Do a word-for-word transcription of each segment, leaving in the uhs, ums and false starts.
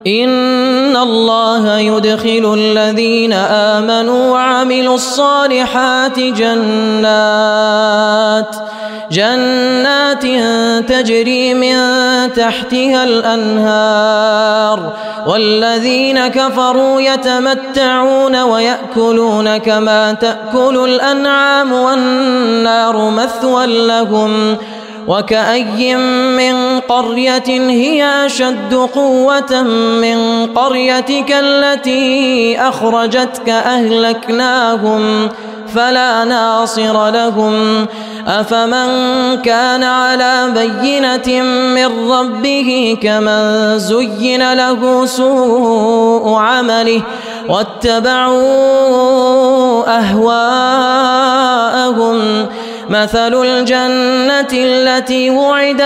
إن الله يدخل الذين آمنوا وعملوا الصالحات جنات جنات تجري من تحتها الأنهار والذين كفروا يتمتعون ويأكلون كما تأكل الأنعام والنار مثوى لهم وكأي من قرية هي أشد قوة من قريتك التي أخرجتك أهلكناهم فلا ناصر لهم أفمن كان على بينة من ربه كمن زين له سوء عمله واتبعوا أهواءهم مثل الجنة التي وعد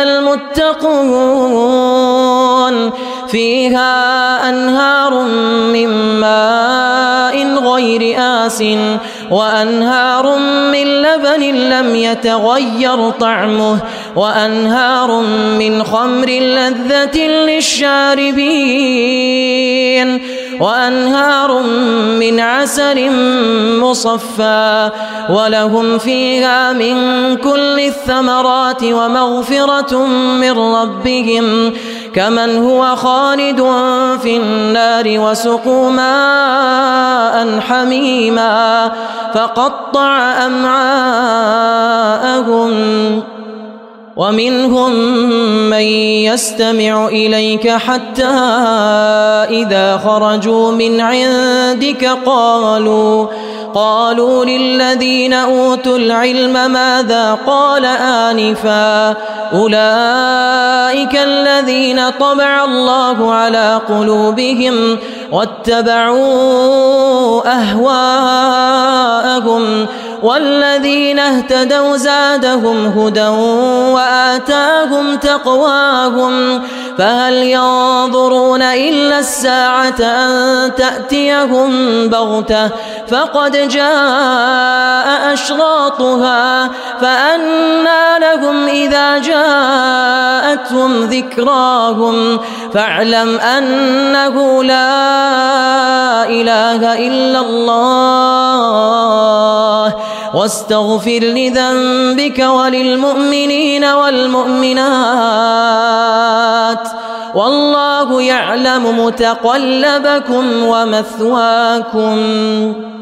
المتقون فيها أنهار من ماء غير آسٍ وأنهار من لبن لم يتغير طعمه وأنهار من خمر لذة للشاربين وأنهار من عسل مصفى ولهم فيها من كل الثمرات ومغفرة من ربهم كمن هو خالد في النار وسقوا ماء حميما فقطع أمعاءهم ومنهم من يستمع إليك حتى إذا خرجوا من عندك قالوا قالوا للذين أوتوا العلم ماذا قال آنفا أولئك الذين طبع الله على قلوبهم واتبعوا أهواءهم والذين اهتدوا زادهم هدى وآتاهم تقواهم فهل ينظرون إلا الساعة أن تأتيهم بغتة فقد جاء أشراطها فأنى لهم إذا جاءتهم ذكراهم فاعلم أنه لا إله إلا الله واستغفر لذنبك وللمؤمنين والمؤمنات والله يعلم متقلبكم ومثواكم